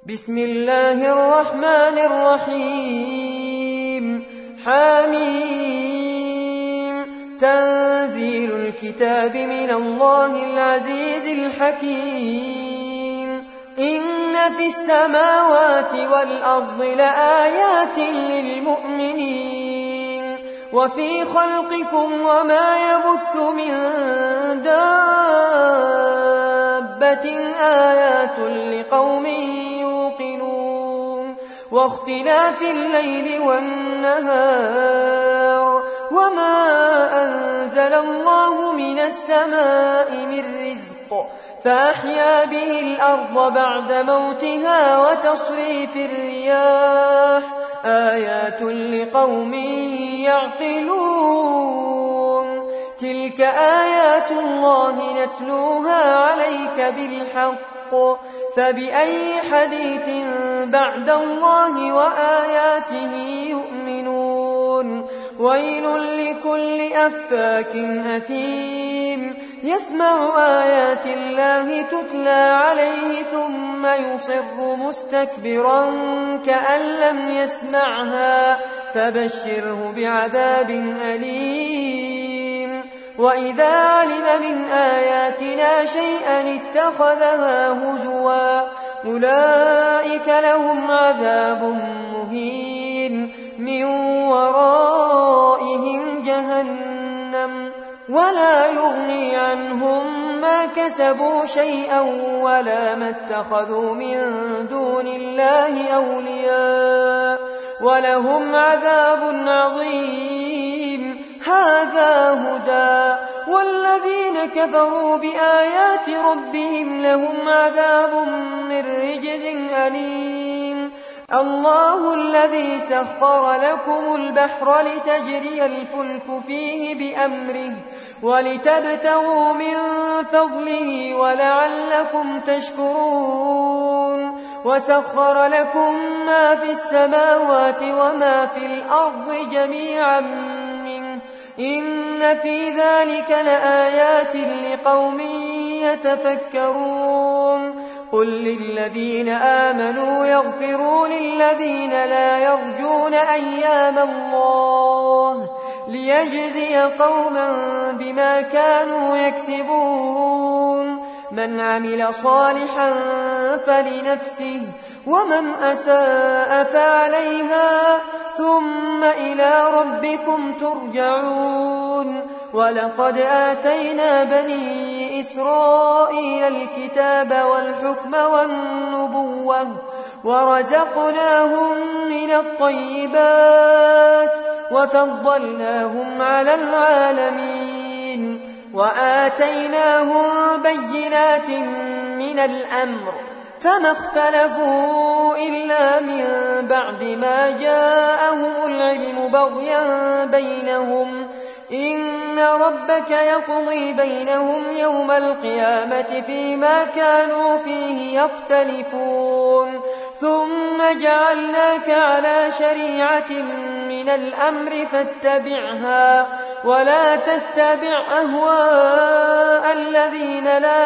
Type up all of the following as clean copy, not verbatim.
بسم الله الرحمن الرحيم حميم تنزيل الكتاب من الله العزيز الحكيم إن في السماوات والأرض لآيات للمؤمنين وفي خلقكم وما يبث من دابة آيات لقوم يوقنون واختلاف الليل والنهار وما أنزل الله من السماء من رزق فأحيا به الأرض بعد موتها وتصريف الرياح آيات لقوم يعقلون تلك آيات الله نتلوها عليك بالحق فبأي حديث بعد الله وآياته يؤمنون ويل لكل أفاك أثيم يسمع آيات الله تتلى عليه ثم يصر مستكبرا كأن لم يسمعها فبشره بعذاب أليم وإذا علم من آياتنا شيئا اتخذها هزوا أولئك لهم عذاب مهين من ورائهم جهنم ولا يغني عنهم ما كسبوا شيئا ولا ما اتخذوا من دون الله أولياء ولهم عذاب عظيم هذا هدى والذين كفروا بآيات ربهم لهم عذاب من رجز أليم الله الذي سخر لكم البحر لتجري الفلك فيه بأمره ولتبتغوا من فضله ولعلكم تشكرون وسخر لكم ما في السماوات وما في الأرض جميعا منه إن في ذلك لآيات لقوم يتفكرون قل للذين آمنوا يغفروا للذين لا يرجون أيام الله ليجزي قوما بما كانوا يكسبون من عمل صالحا فلنفسه ومن أساء فعليها ثم إلى ربكم ترجعون ولقد آتينا بني إسرائيل الكتاب والحكم والنبوة ورزقناهم من الطيبات وفضلناهم على العالمين وآتيناهم بينات من الأمر فما اختلفوا إلا من بعد ما جاءهم العلم بغيا بينهم إن ربك يقضي بينهم يوم القيامة فيما كانوا فيه يختلفون ثم جعلناك على شريعة من الأمر فاتبعها ولا تتبع أهواء الذين لا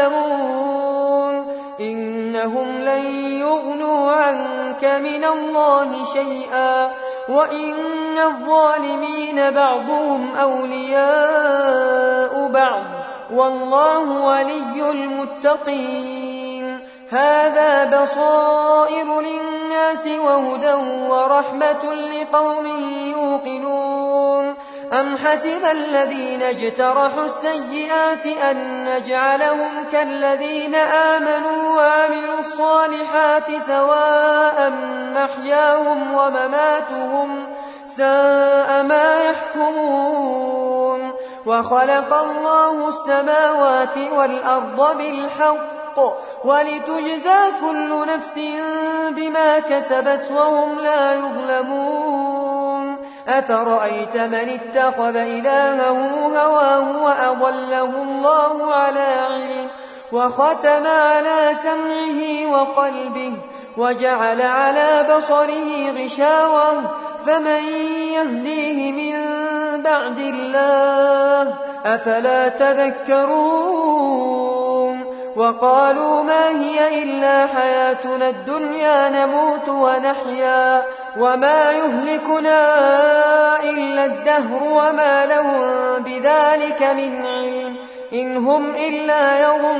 يعلمون إنهم لن يغنوا عنك من الله شيئا وإن الظالمين بعضهم أولياء بعض والله ولي المتقين هذا بصائر للناس وهدى ورحمة لقوم يوقنون أم حسب الذين اجترحوا السيئات أن نجعلهم كالذين آمنوا وعملوا الصالحات سواء محياهم ومماتهم ساء ما يحكمون وخلق الله السماوات والأرض بالحق ولتجزى كل نفس بما كسبت وهم لا يظلمون أفرأيت من اتخذ إلهه هواه وأضله الله على علم وختم على سمعه وقلبه وجعل على بصره غشاوة فمن يهديه من بعد الله أفلا تذكرون وقالوا ما هي إلا حياتنا الدنيا نموت ونحيا وما يهلكنا إلا الدهر وما لهم بذلك من علم إن هم إلا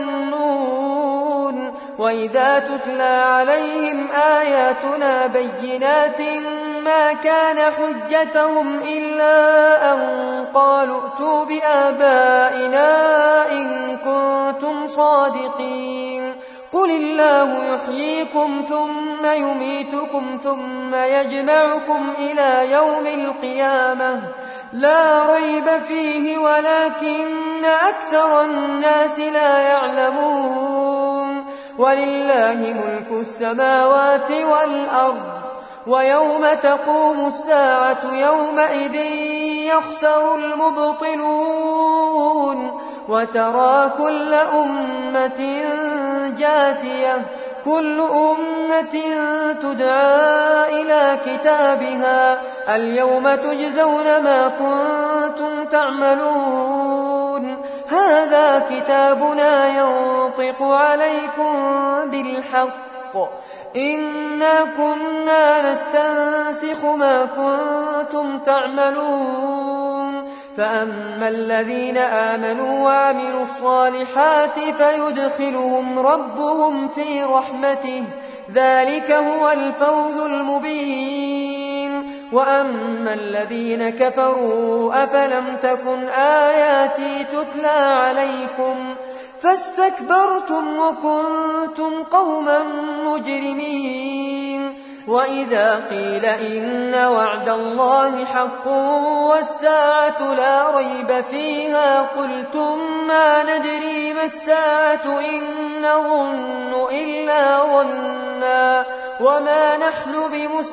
يظنون وإذا تتلى عليهم آياتنا بينات ما كان حجتهم إلا أن قالوا ائتوا بآبائنا إن كنتم صادقين قل الله يحييكم ثم يميتكم ثم يجمعكم إلى يوم القيامة لا ريب فيه ولكن أكثر الناس لا يعلمون ولله ملك السماوات والأرض ويوم تقوم الساعة يومئذ يخسر المبطلون وترى كل أمة جاثية كل أمة تدعى إلى كتابها اليوم تجزون ما كنتم تعملون هذا كتابنا ينطق عليكم بالحق إنا كنا نستنسخ ما كنتم تعملون فأما الذين آمنوا وعملوا الصالحات فيدخلهم ربهم في رحمته ذلك هو الفوز المبين وأما الذين كفروا أفلم تكن آياتي تتلى عليكم فاستكبرتم وكنتم قوما مجرمين وإذا قيل إن وعد الله حق والساعة لا ريب فيها قلتم ما ندري ما الساعة إن نظن إلا ظنا وما نحن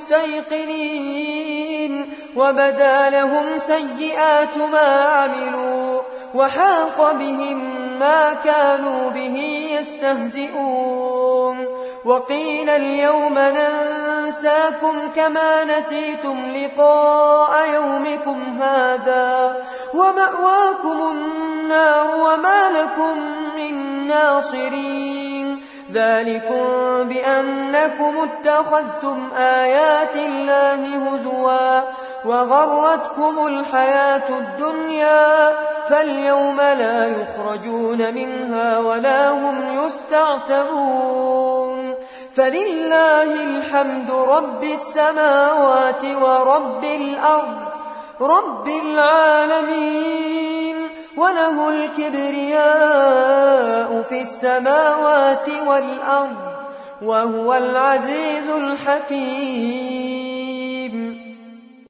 بمستيقنين وبدا لهم سيئات ما عملوا وحاق بهم ما كانوا به يستهزئون وقيل اليوم ننساكم كما نسيتم لقاء يومكم هذا ومأواكم النار وما لكم من ناصرين ذلكم بأنكم اتخذتم آيات الله هزوا وغرتكم الحياة الدنيا فاليوم لا يخرجون منها ولا هم يستعتبون فلله الحمد رب السماوات ورب الأرض رب العالمين وله الكبرياء في السماوات والأرض وهو العزيز الحكيم